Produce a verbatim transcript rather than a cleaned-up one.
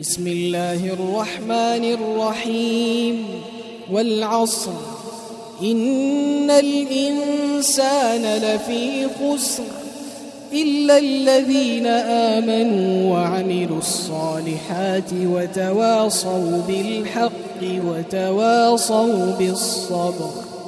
بسم الله الرحمن الرحيم والعصر إن الإنسان لفي خسر إلا الذين آمنوا وعملوا الصالحات وتواصوا بالحق وتواصوا بالصبر.